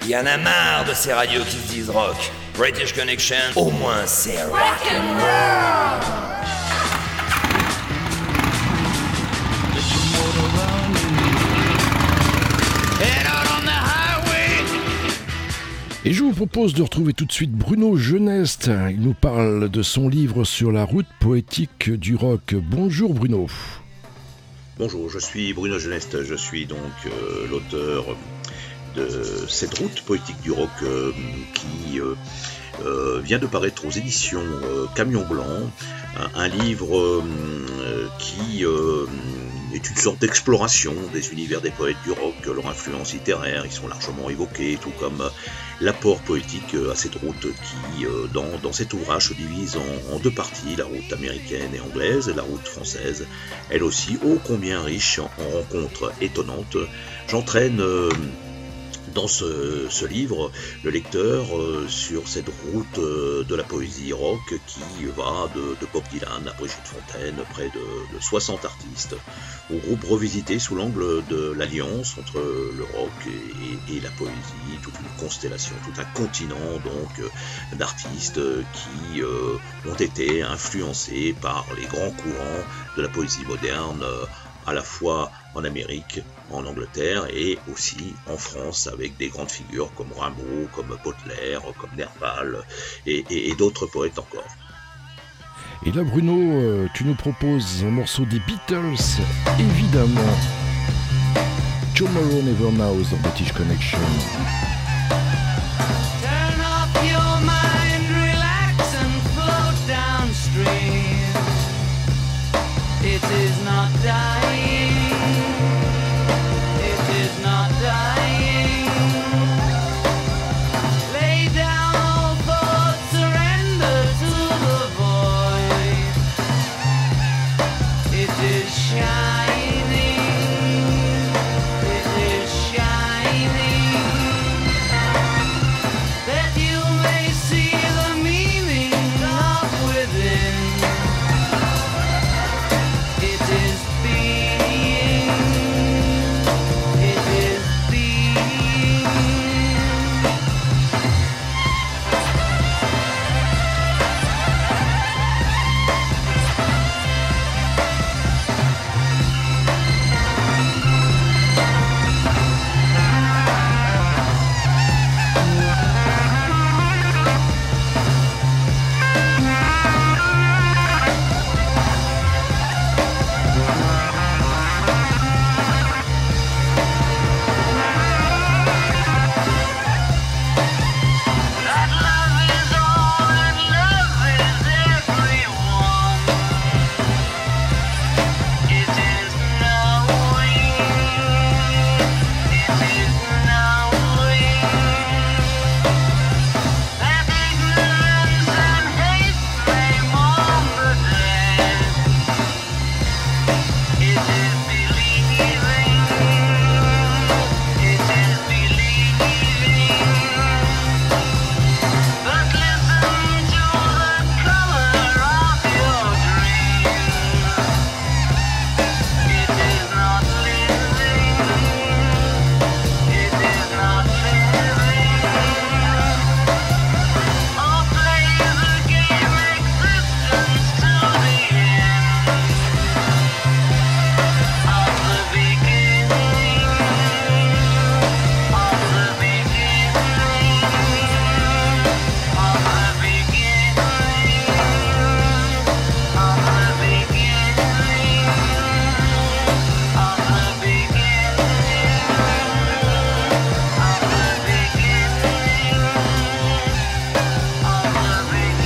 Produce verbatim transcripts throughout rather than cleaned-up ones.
Y en a marre de ces radios qui se disent rock. British Connection, au moins c'est rock'n'roll. Et je vous propose de retrouver tout de suite Bruno Geneste. Il nous parle de son livre sur la route poétique du rock. Bonjour Bruno. Bonjour, je suis Bruno Geneste. Je suis donc euh, l'auteur de cette route poétique du rock euh, qui euh, euh, vient de paraître aux éditions euh, Camion Blanc. Un, un livre euh, qui euh, est une sorte d'exploration des univers des poètes du rock, leur influence littéraire. Ils sont largement évoqués, tout comme l'apport poétique à cette route qui, dans, dans cet ouvrage, se divise en, en deux parties, la route américaine et anglaise, et la route française, elle aussi ô combien riche en, en rencontres étonnantes. J'entraîne euh, dans ce, ce livre le lecteur euh, sur cette route euh, de la poésie rock qui va de, de Bob Dylan à Brigitte Fontaine, près de, de soixante artistes, au groupe revisité sous l'angle de l'alliance entre le rock et, et la poésie, toute une constellation, tout un continent donc euh, d'artistes qui euh, ont été influencés par les grands courants de la poésie moderne, euh, à la fois en Amérique, en Angleterre et aussi en France avec des grandes figures comme Rimbaud, comme Baudelaire, comme Nerval et, et, et d'autres poètes encore. Et là Bruno, tu nous proposes un morceau des Beatles, évidemment. Tomorrow Never Knows dans British Connection. Turn off your mind, relax and float downstream. It is not dying. It is not dying. Lay down all thoughts, surrender to the void. It is shining. It is shining. That you may see the meaning of within. It is being, it is being. That love is all and love is everyone. It is knowing, it is knowing that ignorance and hate may mourn the dead. It is believing, it is believing. But listen to the color of your dream. It is not living. It is not living. Or play the game existence to the end of the beginning. Of the beginning. Of the beginning, of the beginning, of the beginning, of the beginning, of the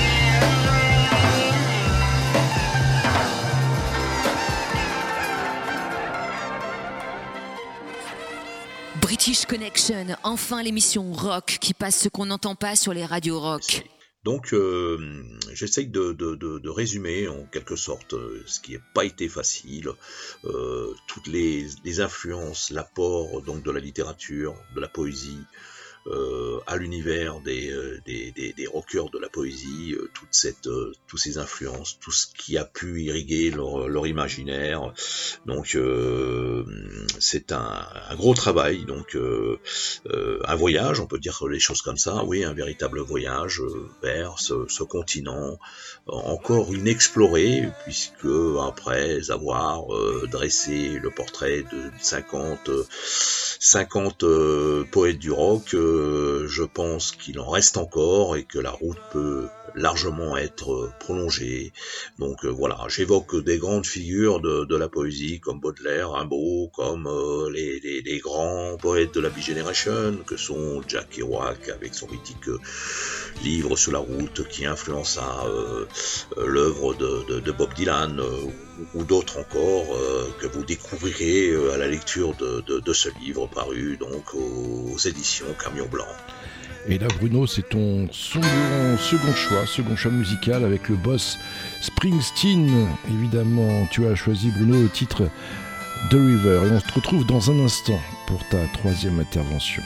beginning. British Connection, enfin l'émission rock qui passe ce qu'on n'entend pas sur les radios rock. Donc euh, j'essaye de, de, de, de résumer en quelque sorte euh, ce qui n'a pas été facile, euh, toutes les, les influences, l'apport donc de la littérature, de la poésie, euh, à l'univers des, euh, des, des, des rockers de la poésie, euh, toute cette, euh, toutes ces influences, tout ce qui a pu irriguer leur, leur imaginaire. Donc euh, c'est un, un gros travail, donc euh, euh, un voyage, on peut dire les choses comme ça, oui, un véritable voyage euh, vers ce, ce continent encore inexploré, puisque après avoir euh, dressé le portrait de cinquante, cinquante euh, poètes du rock, euh, je pense qu'il en reste encore et que la route peut largement être prolongée. Donc euh, voilà, j'évoque des grandes figures de, de la poésie comme Baudelaire, Rimbaud, comme euh, les, les, les grands poètes de la Beat Generation que sont Jack Kerouac avec son mythique euh, livre Sur la route qui influença euh, euh, l'œuvre de, de, de Bob Dylan euh, ou, ou d'autres encore euh, que vous découvrirez euh, à la lecture de, de, de ce livre paru donc aux, aux éditions Camion Blanc. Et là, Bruno, c'est ton second, second choix, second choix musical avec le boss Springsteen. Évidemment, tu as choisi, Bruno, le titre The River. Et on se retrouve dans un instant pour ta troisième intervention.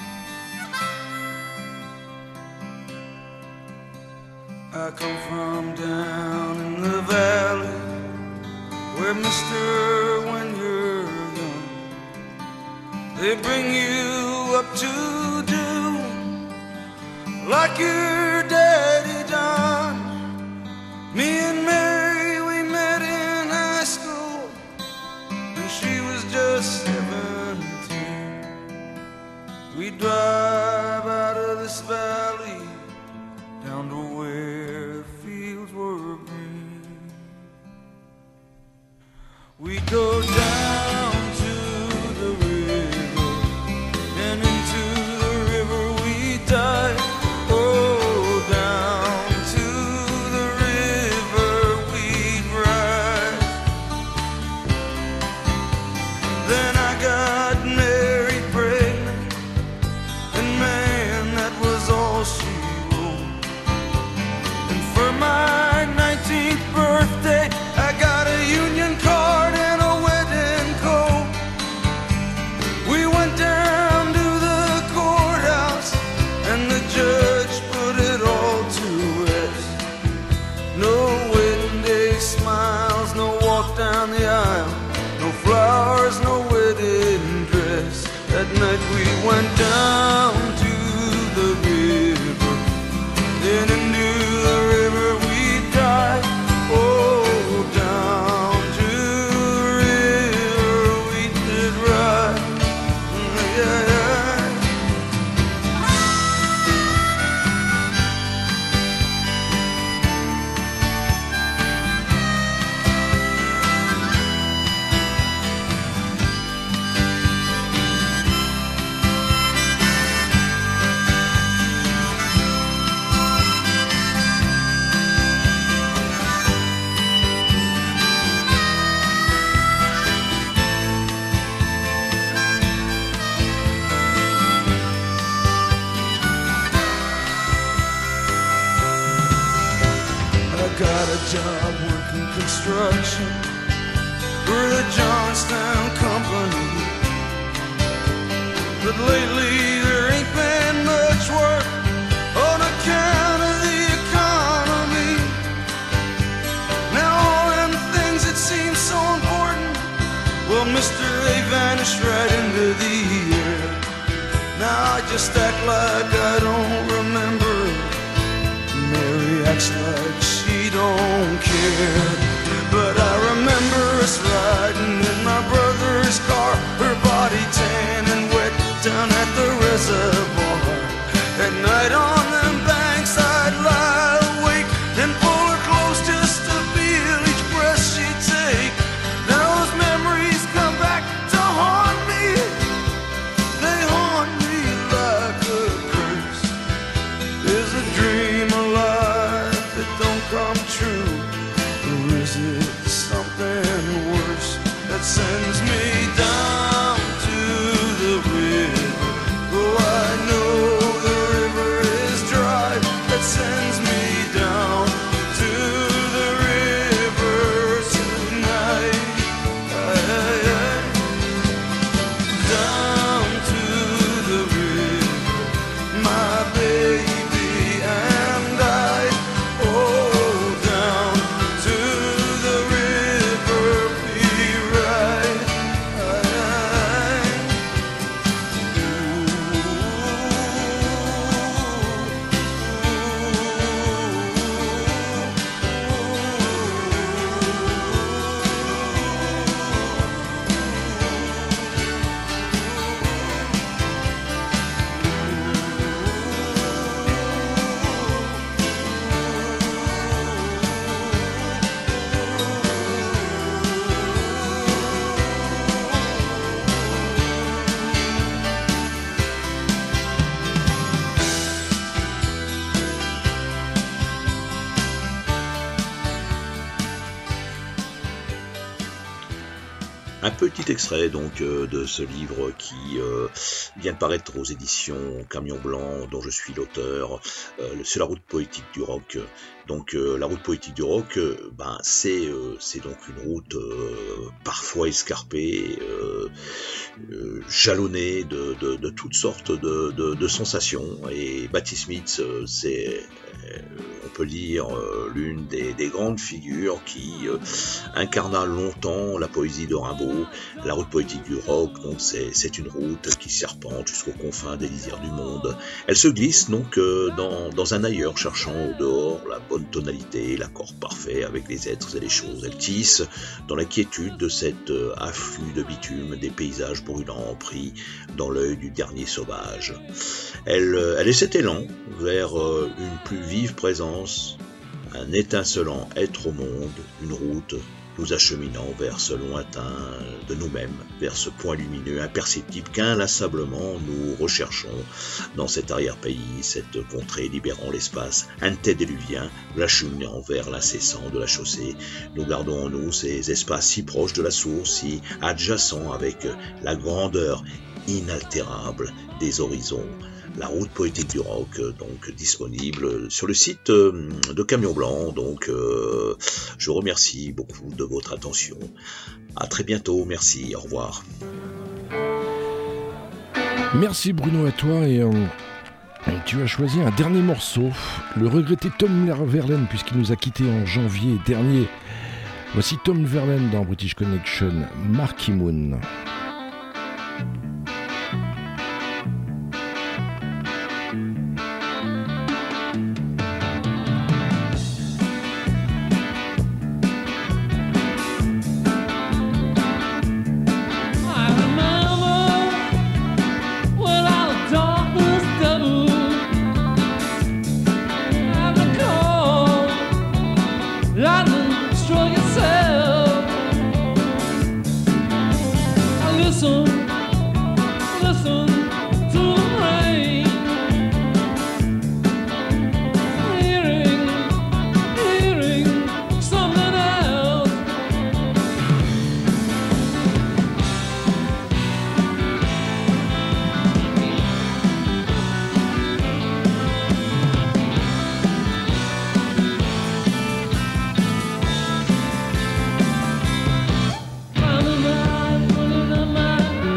I come from down in the valley where, mister, when you're young, they bring you up to do like your daddy done. Me and Mary, we met in high school, and she was just seventeen. We drive out of this valley down to where the fields were green. We go down to the river, and into the river we dive. We went down to the river, then into the river we dive. Oh, down to the river we did ride. Yeah, yeah. Got a job working construction for the Johnstown Company, but lately there ain't been much work on account of the economy. Now all them things that seem so important, well, mister, they vanished right into the air. Now I just act like I don't remember. Mary acts like she don't care, but I remember us riding in my brother's car, her body tan and wet down at the reservoir. At night on them banks I'd lie awake and pull her close just to feel each breath she'd take. Now those memories come back to haunt me. They haunt me like a curse. Is a dream alive that don't come true, or is it some Un petit extrait donc euh, de ce livre qui euh, vient de paraître aux éditions Camion Blanc, dont je suis l'auteur. Euh, c'est la route poétique du rock. Donc euh, la route poétique du rock, euh, ben c'est euh, c'est donc une route euh, parfois escarpée, euh, euh, jalonnée de, de, de toutes sortes de, de, de sensations. Et Patti Smith, euh, c'est euh, on peut dire euh, l'une des, des grandes figures qui euh, incarna longtemps la poésie de Rimbaud. La route poétique du rock, donc c'est c'est une route qui serpente jusqu'aux confins des lisières du monde. Elle se glisse donc euh, dans dans un ailleurs, cherchant au dehors la bonne tonalité, l'accord parfait avec les êtres et les choses. Elle tisse dans la quiétude de cet euh, afflux de bitume des paysages brûlants pris dans l'œil du dernier sauvage. Elle, euh, elle est cet élan vers euh, une plus vive présence, un étincelant être au monde, une route nous acheminant vers ce lointain de nous-mêmes, vers ce point lumineux imperceptible qu'inlassablement nous recherchons dans cet arrière-pays, cette contrée libérant l'espace antédéluvien, l'acheminant vers l'incessant de la chaussée. Nous gardons en nous ces espaces si proches de la source, si adjacents avec la grandeur inaltérable des horizons. La route poétique du rock, donc disponible sur le site de Camion Blanc. Donc, euh, je vous remercie beaucoup de votre attention. À très bientôt, merci, au revoir. Merci Bruno à toi et euh, tu as choisi un dernier morceau, le regretté Tom Verlaine puisqu'il nous a quittés en janvier dernier. Voici Tom Verlaine dans British Connection, Marky Moon. Running my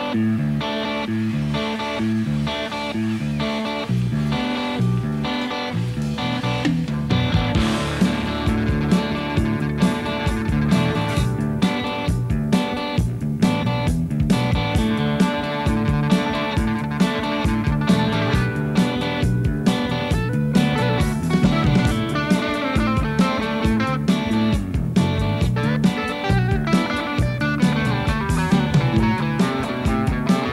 Thank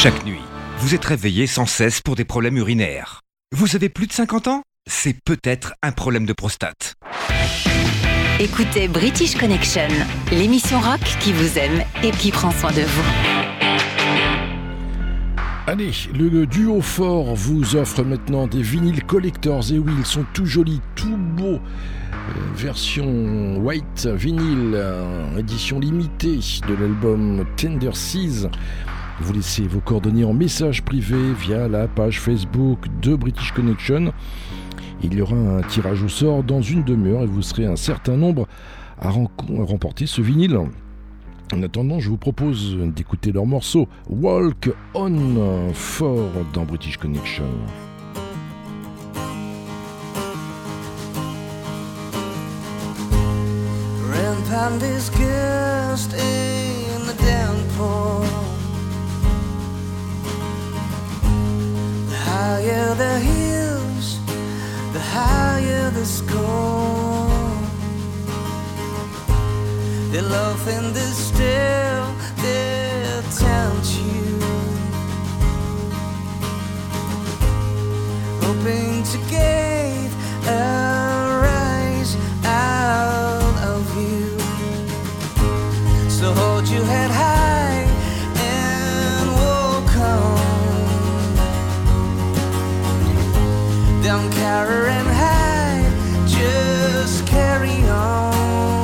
Chaque nuit, vous êtes réveillé sans cesse pour des problèmes urinaires. Vous avez plus de cinquante ans ? C'est peut-être un problème de prostate. Écoutez British Connection, l'émission rock qui vous aime et qui prend soin de vous. Allez, le duo fort vous offre maintenant des vinyles collectors. Et oui, ils sont tout jolis, tout beaux. Euh, version white vinyle, euh, édition limitée de l'album Tender Seas. Vous laissez vos coordonnées en message privé via la page Facebook de British Connection. Il y aura un tirage au sort dans une demi-heure et vous serez un certain nombre à, ren- à remporter ce vinyle. En attendant, je vous propose d'écouter leur morceau Walk On fort dans British Connection. Rampant is cast in the downpour. The higher the hills, the higher the score. They love in the still, they tempt you, hoping to gain a rise out of you. So hold your head high and walk on. Don't carry and hide, just carry on.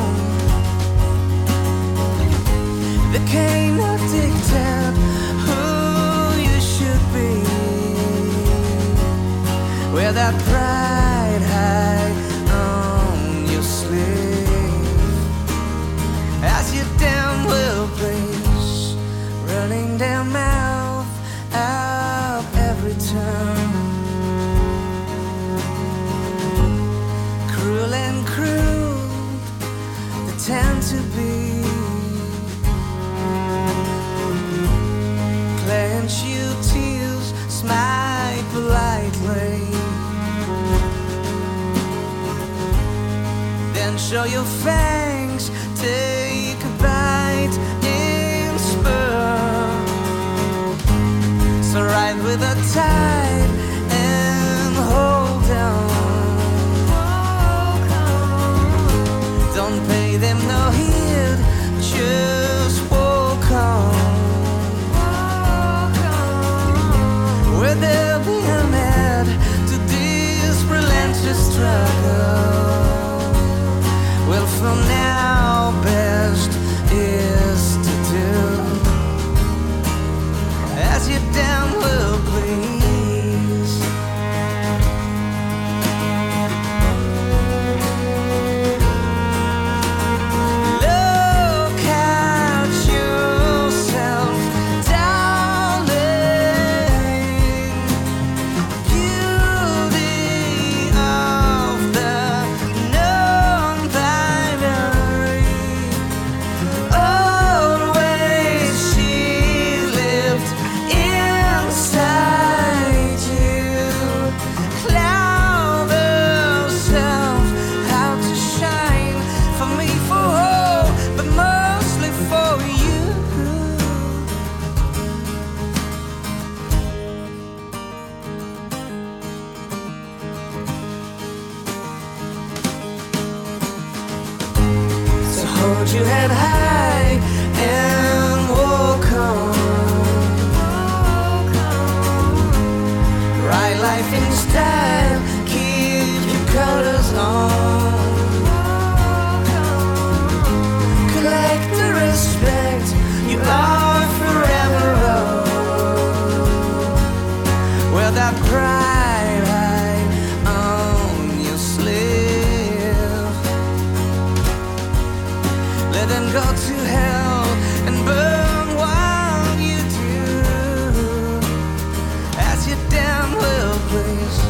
They cannot dictate who you should be, wear that pride high on your sleeve, as your downward place running down mouth up every turn. Cruel and cruel they tend to be. Clench your tears, smile politely, then show your fangs, take a bite in spur. So ride with the tide and hold on. Don't pay them no heed, just walk on. Where they'll be an end to this relentless struggle. Well, for now, best is to do as you damn well please. Look at yourself, darling. Beauty of the non-binary. Always she lived inside you. Cloud herself out to shine for me, for all, but mostly for you. So hold your head high and walk on. Ride life in style, keep your colors on. Collect the respect you are forever owed. Wear that pride high on your sleeve. Let them go to hell and burn while you do, as you damn well please.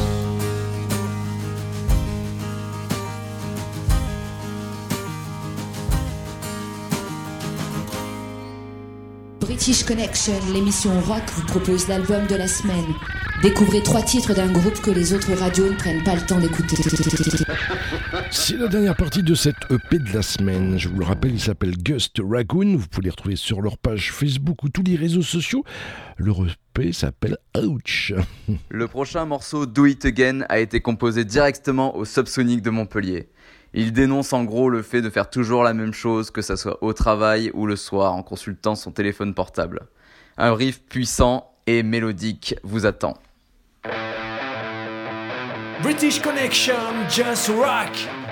British Connection, l'émission rock vous propose l'album de la semaine. Découvrez trois titres d'un groupe que les autres radios ne prennent pas le temps d'écouter. C'est la dernière partie de cette E P de la semaine. Je vous le rappelle, il s'appelle Gust Raccoon. Vous pouvez les retrouver sur leur page Facebook ou tous les réseaux sociaux. Leur E P s'appelle Ouch. Le prochain morceau, Do It Again, a été composé directement au Subsonic de Montpellier. Il dénonce en gros le fait de faire toujours la même chose, que ça soit au travail ou le soir, en consultant son téléphone portable. Un riff puissant et mélodique vous attend. British Connection, just rock.